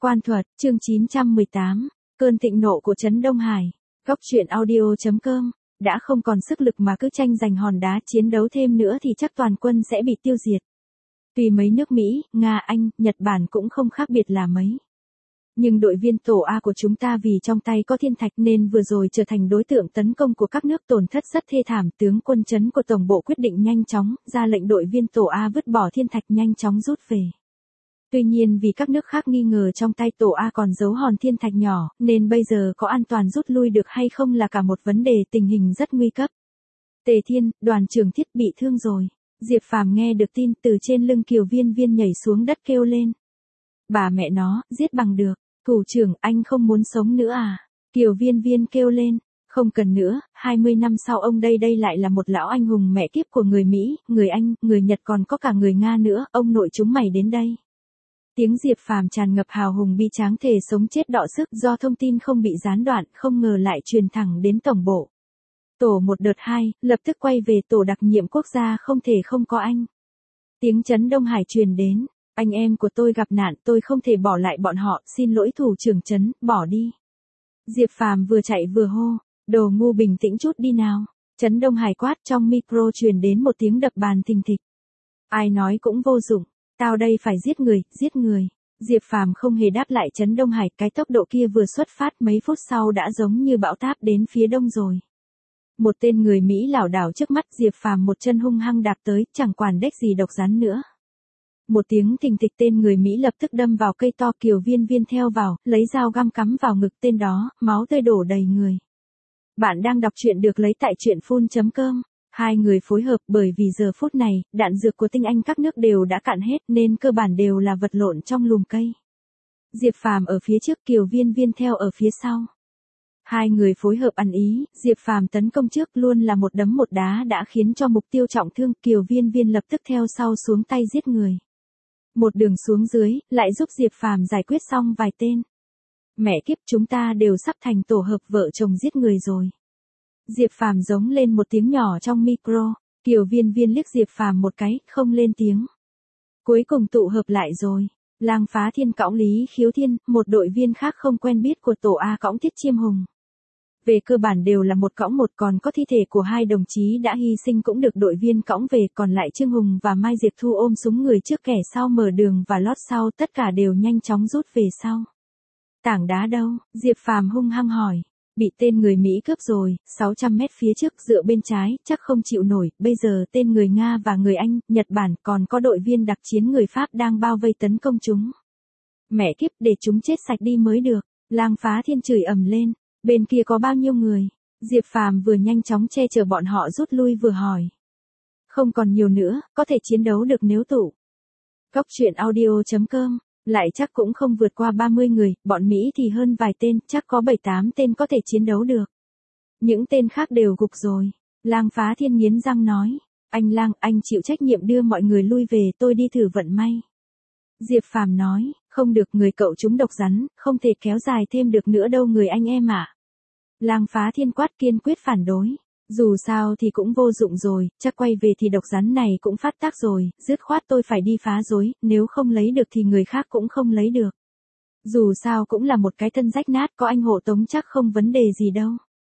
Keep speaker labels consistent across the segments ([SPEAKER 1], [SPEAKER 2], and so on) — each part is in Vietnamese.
[SPEAKER 1] Quan thuật, chương 918, cơn thịnh nộ của Trấn Đông Hải. Góc truyện audio.com, đã không còn sức lực mà cứ tranh giành hòn đá chiến đấu thêm nữa thì chắc toàn quân sẽ bị tiêu diệt. Tuy mấy nước Mỹ, Nga, Anh, Nhật Bản cũng không khác biệt là mấy. Nhưng đội viên tổ A của chúng ta vì trong tay có thiên thạch nên vừa rồi trở thành đối tượng tấn công của các nước, tổn thất rất thê thảm. Tướng quân Trấn của Tổng bộ quyết định nhanh chóng ra lệnh đội viên tổ A vứt bỏ thiên thạch nhanh chóng rút về. Tuy nhiên vì các nước khác nghi ngờ trong tay tổ A còn giấu hòn thiên thạch nhỏ, nên bây giờ có an toàn rút lui được hay không là cả một vấn đề, tình hình rất nguy cấp. Tề Thiên, đoàn trưởng Thiết bị thương rồi. Diệp Phàm nghe được tin từ trên lưng Kiều Viên Viên nhảy xuống đất kêu lên. Bà mẹ nó, giết bằng được. Thủ trưởng, anh không muốn sống nữa à? Kiều Viên Viên kêu lên. Không cần nữa, 20 năm sau ông đây lại là một lão anh hùng mẹ kiếp của người Mỹ, người Anh, người Nhật còn có cả người Nga nữa, ông nội chúng mày đến đây. Tiếng Diệp Phàm tràn ngập hào hùng bi tráng thề sống chết đọ sức, do thông tin không bị gián đoạn, không ngờ lại truyền thẳng đến tổng bộ. Tổ 1 đợt 2, lập tức quay về tổ đặc nhiệm quốc gia, không thể không có anh. Tiếng Trấn Đông Hải truyền đến, anh em của tôi gặp nạn, tôi không thể bỏ lại bọn họ, xin lỗi thủ trưởng Trấn, bỏ đi. Diệp Phàm vừa chạy vừa hô, đồ ngu bình tĩnh chút đi nào. Trấn Đông Hải quát, trong micro truyền đến một tiếng đập bàn thình thịch. Ai nói cũng vô dụng. Tao đây phải giết người, giết người. Diệp Phàm không hề đáp lại Trấn Đông Hải, cái tốc độ kia vừa xuất phát mấy phút sau đã giống như bão táp đến phía đông rồi. Một tên người Mỹ lảo đảo trước mắt, Diệp Phàm một chân hung hăng đạp tới, chẳng quản đếch gì độc rắn nữa. Một tiếng thình thịch, tên người Mỹ lập tức đâm vào cây to, Kiều Viên Viên theo vào, lấy dao găm cắm vào ngực tên đó, máu tươi đổ đầy người. Bạn đang đọc truyện được lấy tại truyện.com. Hai người phối hợp, bởi vì giờ phút này, đạn dược của tinh anh các nước đều đã cạn hết nên cơ bản đều là vật lộn trong lùm cây. Diệp Phàm ở phía trước, Kiều Viên Viên theo ở phía sau. Hai người phối hợp ăn ý, Diệp Phàm tấn công trước luôn là một đấm một đá đã khiến cho mục tiêu trọng thương, Kiều Viên Viên lập tức theo sau xuống tay giết người. Một đường xuống dưới, lại giúp Diệp Phàm giải quyết xong vài tên. Mẹ kiếp, chúng ta đều sắp thành tổ hợp vợ chồng giết người rồi. Diệp Phàm giống lên một tiếng nhỏ trong micro, Kiều Viên Viên liếc Diệp Phàm một cái, không lên tiếng. Cuối cùng tụ hợp lại rồi. Lang Phá Thiên cõng Lý Khiếu Thiên, một đội viên khác không quen biết của tổ A cõng Thiết Chiêm Hùng. Về cơ bản đều là một cõng một, còn có thi thể của hai đồng chí đã hy sinh cũng được đội viên cõng về, còn lại Trương Hùng và Mai Diệp Thu ôm súng, người trước kẻ sau mở đường và lót sau, tất cả đều nhanh chóng rút về sau. Tảng đá đâu? Diệp Phàm hung hăng hỏi. Bị tên người Mỹ cướp rồi, 600 mét phía trước dựa bên trái, chắc không chịu nổi, bây giờ tên người Nga và người Anh, Nhật Bản còn có đội viên đặc chiến người Pháp đang bao vây tấn công chúng. Mẹ kiếp, để chúng chết sạch đi mới được. Lang Phá Thiên chửi ầm lên, bên kia có bao nhiêu người? Diệp Phàm vừa nhanh chóng che chở bọn họ rút lui vừa hỏi. Không còn nhiều nữa, có thể chiến đấu được nếu tụ. Góc truyện audio.com. Lại chắc cũng không vượt qua 30 người, bọn Mỹ thì hơn vài tên, chắc có 7-8 tên có thể chiến đấu được. Những tên khác đều gục rồi. Lang Phá Thiên nghiến răng nói. Anh Lang, anh chịu trách nhiệm đưa mọi người lui về, tôi đi thử vận may. Diệp Phàm nói, không được, người cậu chúng độc rắn, không thể kéo dài thêm được nữa đâu người anh em ạ. Lang Phá Thiên quát, kiên quyết phản đối. Dù sao thì cũng vô dụng rồi, chắc quay về thì độc rắn này cũng phát tác rồi, dứt khoát tôi phải đi phá rối, nếu không lấy được thì người khác cũng không lấy được. Dù sao cũng là một cái thân rách nát, có anh hộ tống chắc không vấn đề gì đâu.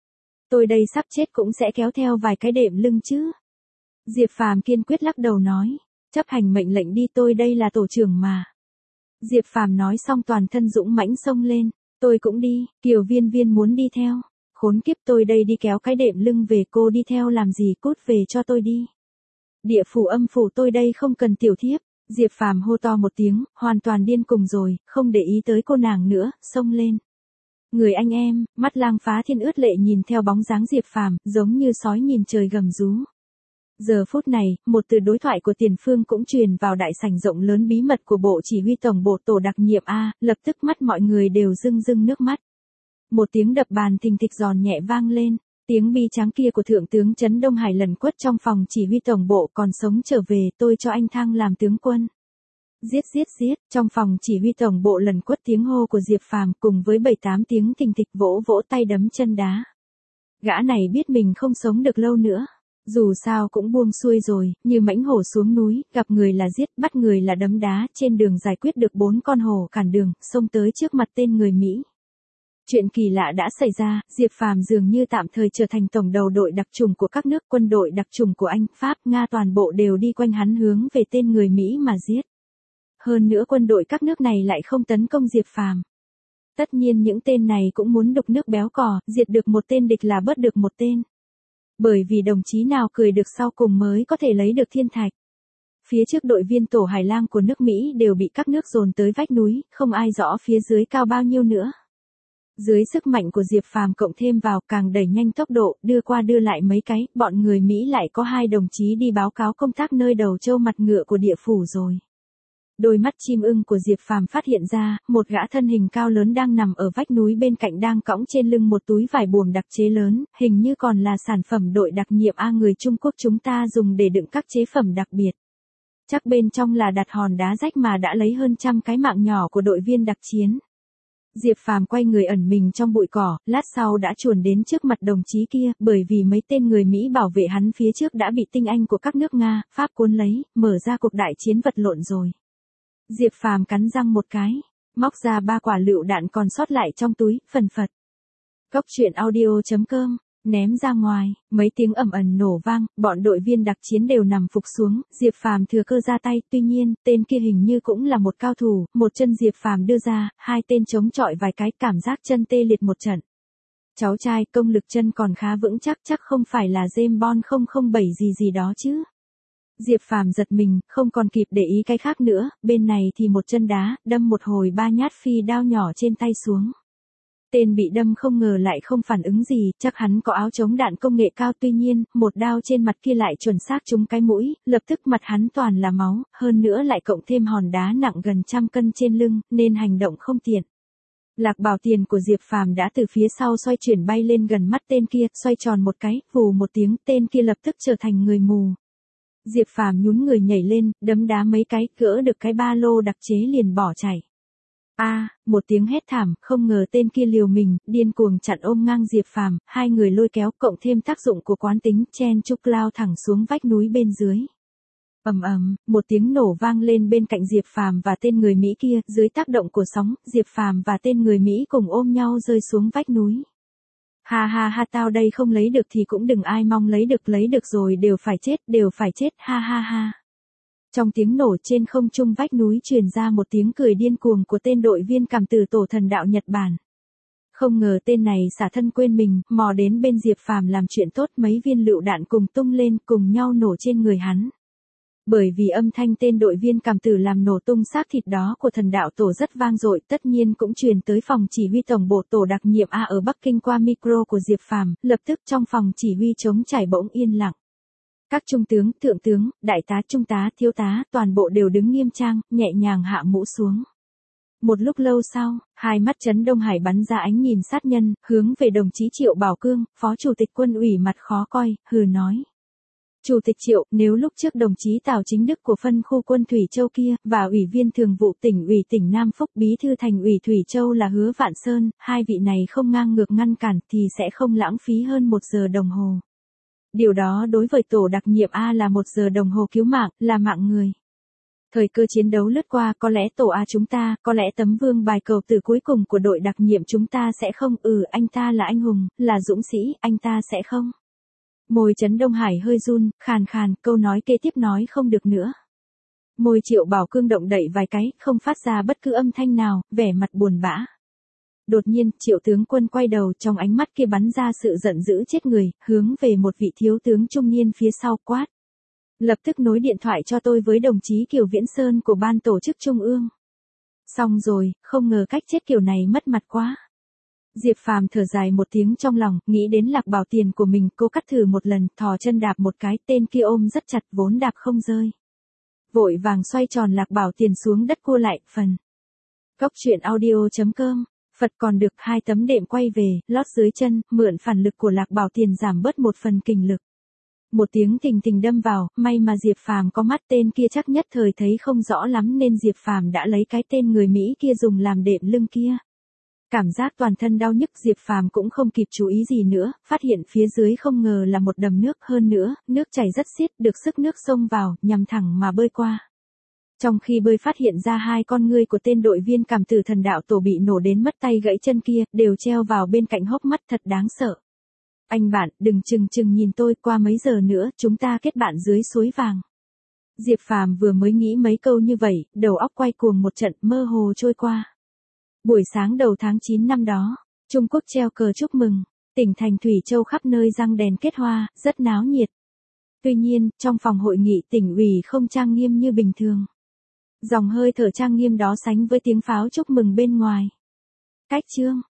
[SPEAKER 1] Tôi đây sắp chết cũng sẽ kéo theo vài cái đệm lưng chứ. Diệp Phàm kiên quyết lắc đầu nói, chấp hành mệnh lệnh đi, tôi đây là tổ trưởng mà. Diệp Phàm nói xong toàn thân dũng mãnh xông lên, tôi cũng đi, Kiều Viên Viên muốn đi theo. Khốn kiếp, tôi đây đi kéo cái đệm lưng về, cô đi theo làm gì, cút về cho tôi đi. Địa phủ âm phủ tôi đây không cần tiểu thiếp. Diệp Phàm hô to một tiếng, hoàn toàn điên cùng rồi, không để ý tới cô nàng nữa, xông lên. Người anh em, mắt Lang Phá Thiên ướt lệ nhìn theo bóng dáng Diệp Phàm, giống như sói nhìn trời gầm rú. Giờ phút này, một từ đối thoại của Tiền Phương cũng truyền vào đại sảnh rộng lớn bí mật của bộ chỉ huy tổng bộ tổ đặc nhiệm A, lập tức mắt mọi người đều rưng rưng nước mắt. Một tiếng đập bàn thình thịch giòn nhẹ vang lên, tiếng bi tráng kia của Thượng tướng Trấn Đông Hải lẩn quất trong phòng chỉ huy tổng bộ, còn sống trở về, tôi cho anh thăng làm tướng quân. Giết giết giết, trong phòng chỉ huy tổng bộ lẩn quất tiếng hô của Diệp Phàm cùng với 7-8 tiếng thình thịch vỗ vỗ tay đấm chân đá. Gã này biết mình không sống được lâu nữa. Dù sao cũng buông xuôi rồi, như mãnh hổ xuống núi, gặp người là giết, bắt người là đấm đá, trên đường giải quyết được 4 con hổ cản đường, xông tới trước mặt tên người Mỹ. Chuyện kỳ lạ đã xảy ra, Diệp Phàm dường như tạm thời trở thành tổng đầu đội đặc chủng của các nước, quân đội đặc chủng của Anh, Pháp, Nga toàn bộ đều đi quanh hắn hướng về tên người Mỹ mà giết. Hơn nữa quân đội các nước này lại không tấn công Diệp Phàm. Tất nhiên những tên này cũng muốn đục nước béo cò, diệt được một tên địch là bớt được một tên. Bởi vì đồng chí nào cười được sau cùng mới có thể lấy được thiên thạch. Phía trước đội viên tổ Hải Lang của nước Mỹ đều bị các nước dồn tới vách núi, không ai rõ phía dưới cao bao nhiêu nữa. Dưới sức mạnh của Diệp Phàm cộng thêm vào càng đẩy nhanh tốc độ, đưa qua đưa lại mấy cái, bọn người Mỹ lại có 2 đồng chí đi báo cáo công tác nơi đầu châu mặt ngựa của địa phủ rồi. Đôi mắt chim ưng của Diệp Phàm phát hiện ra, một gã thân hình cao lớn đang nằm ở vách núi bên cạnh đang cõng trên lưng một túi vải buồm đặc chế lớn, hình như còn là sản phẩm đội đặc nhiệm A người Trung Quốc chúng ta dùng để đựng các chế phẩm đặc biệt. Chắc bên trong là đặt hòn đá rách mà đã lấy hơn 100 cái mạng nhỏ của đội viên đặc chiến. Diệp Phàm quay người ẩn mình trong bụi cỏ, lát sau đã chuồn đến trước mặt đồng chí kia, bởi vì mấy tên người Mỹ bảo vệ hắn phía trước đã bị tinh anh của các nước Nga, Pháp cuốn lấy, mở ra cuộc đại chiến vật lộn rồi. Diệp Phàm cắn răng một cái, móc ra 3 quả lựu đạn còn sót lại trong túi, phần phật. Cốc truyện audio.com, ném ra ngoài, mấy tiếng ầm ầm nổ vang, bọn đội viên đặc chiến đều nằm phục xuống, Diệp Phàm thừa cơ ra tay, tuy nhiên, tên kia hình như cũng là một cao thủ, một chân Diệp Phàm đưa ra, 2 tên chống chọi vài cái, cảm giác chân tê liệt một trận. Cháu trai, công lực chân còn khá vững chắc không phải là James Bond 007 gì đó chứ. Diệp Phàm giật mình, không còn kịp để ý cái khác nữa, bên này thì một chân đá, đâm một hồi 3 nhát phi đao nhỏ trên tay xuống. Tên bị đâm không ngờ lại không phản ứng gì, chắc hắn có áo chống đạn công nghệ cao, tuy nhiên, một đao trên mặt kia lại chuẩn xác trúng cái mũi, lập tức mặt hắn toàn là máu, hơn nữa lại cộng thêm hòn đá nặng gần 100 cân trên lưng, nên hành động không tiện. Lạc Bảo Tiền của Diệp Phàm đã từ phía sau xoay chuyển bay lên gần mắt tên kia, xoay tròn một cái, vù một tiếng, tên kia lập tức trở thành người mù. Diệp Phàm nhún người nhảy lên, đấm đá mấy cái, gỡ được cái ba lô đặc chế liền bỏ chạy. Một tiếng hét thảm, không ngờ tên kia liều mình, điên cuồng chặn ôm ngang Diệp Phàm, 2 người lôi kéo, cộng thêm tác dụng của quán tính, chen chúc lao thẳng xuống vách núi bên dưới. Ầm ầm, một tiếng nổ vang lên bên cạnh Diệp Phàm và tên người Mỹ kia, dưới tác động của sóng, Diệp Phàm và tên người Mỹ cùng ôm nhau rơi xuống vách núi. Ha, tao đây không lấy được thì cũng đừng ai mong lấy được rồi đều phải chết, ha. Trong tiếng nổ trên không trung vách núi truyền ra một tiếng cười điên cuồng của tên đội viên cảm tử tổ thần đạo Nhật Bản. Không ngờ tên này xả thân quên mình, mò đến bên Diệp Phàm làm chuyện tốt, mấy viên lựu đạn cùng tung lên, cùng nhau nổ trên người hắn. Bởi vì âm thanh tên đội viên cảm tử làm nổ tung xác thịt đó của thần đạo tổ rất vang dội, tất nhiên cũng truyền tới phòng chỉ huy tổng bộ tổ đặc nhiệm A ở Bắc Kinh qua micro của Diệp Phàm, lập tức trong phòng chỉ huy trống trải bỗng yên lặng. Các trung tướng, thượng tướng, đại tá, trung tá, thiếu tá, toàn bộ đều đứng nghiêm trang, nhẹ nhàng hạ mũ xuống. Một lúc lâu sau, 2 mắt Trấn Đông Hải bắn ra ánh nhìn sát nhân, hướng về đồng chí Triệu Bảo Cương, Phó Chủ tịch Quân ủy mặt khó coi, hừ nói. Chủ tịch Triệu, nếu lúc trước đồng chí Tào Chính Đức của phân khu quân Thủy Châu kia, và Ủy viên Thường vụ tỉnh ủy tỉnh Nam Phúc, Bí thư Thành ủy Thủy Châu là Hứa Vạn Sơn, 2 vị này không ngang ngược ngăn cản thì sẽ không lãng phí hơn 1 giờ đồng hồ. Điều đó đối với tổ đặc nhiệm A là 1 giờ đồng hồ cứu mạng, là mạng người. Thời cơ chiến đấu lướt qua, có lẽ tổ A chúng ta, có lẽ tấm vương bài cầu tử cuối cùng của đội đặc nhiệm chúng ta sẽ không, anh ta là anh hùng, là dũng sĩ, anh ta sẽ không. Môi Trấn Đông Hải hơi run, khàn, câu nói kế tiếp nói không được nữa. Môi Triệu Bảo Cương động đậy vài cái, không phát ra bất cứ âm thanh nào, vẻ mặt buồn bã. Đột nhiên, Triệu tướng quân quay đầu, trong ánh mắt kia bắn ra sự giận dữ chết người, hướng về một vị thiếu tướng trung niên phía sau quát. Lập tức nối điện thoại cho tôi với đồng chí Kiều Viễn Sơn của ban tổ chức Trung ương. Xong rồi, không ngờ cách chết kiểu này mất mặt quá. Diệp Phàm thở dài một tiếng trong lòng, nghĩ đến Lạc Bảo Tiền của mình, cô cắt thử một lần, thò chân đạp một cái, tên kia ôm rất chặt, vốn đạp không rơi. Vội vàng xoay tròn Lạc Bảo Tiền xuống đất cua lại, phần. Cốc truyện audio.com, Phật còn được 2 tấm đệm quay về, lót dưới chân, mượn phản lực của Lạc Bảo Tiền giảm bớt một phần kình lực. Một tiếng tình đâm vào, may mà Diệp Phàm có mắt, tên kia chắc nhất thời thấy không rõ lắm nên Diệp Phàm đã lấy cái tên người Mỹ kia dùng làm đệm lưng kia. Cảm giác toàn thân đau nhức, Diệp Phàm cũng không kịp chú ý gì nữa, phát hiện phía dưới không ngờ là một đầm nước, hơn nữa, nước chảy rất xiết, được sức nước xông vào, nhằm thẳng mà bơi qua. Trong khi bơi phát hiện ra hai con ngươi của tên đội viên cảm tử thần đạo tổ bị nổ đến mất tay gãy chân kia, đều treo vào bên cạnh hốc mắt, thật đáng sợ. Anh bạn, đừng chừng chừng nhìn tôi, qua mấy giờ nữa, chúng ta kết bạn dưới suối vàng. Diệp Phàm vừa mới nghĩ mấy câu như vậy, đầu óc quay cuồng một trận, mơ hồ trôi qua. Buổi sáng đầu tháng 9 năm đó, Trung Quốc treo cờ chúc mừng, tỉnh thành Thủy Châu khắp nơi răng đèn kết hoa, rất náo nhiệt. Tuy nhiên, trong phòng hội nghị tỉnh ủy không trang nghiêm như bình thường. Dòng hơi thở trang nghiêm đó sánh với tiếng pháo chúc mừng bên ngoài. Cách chương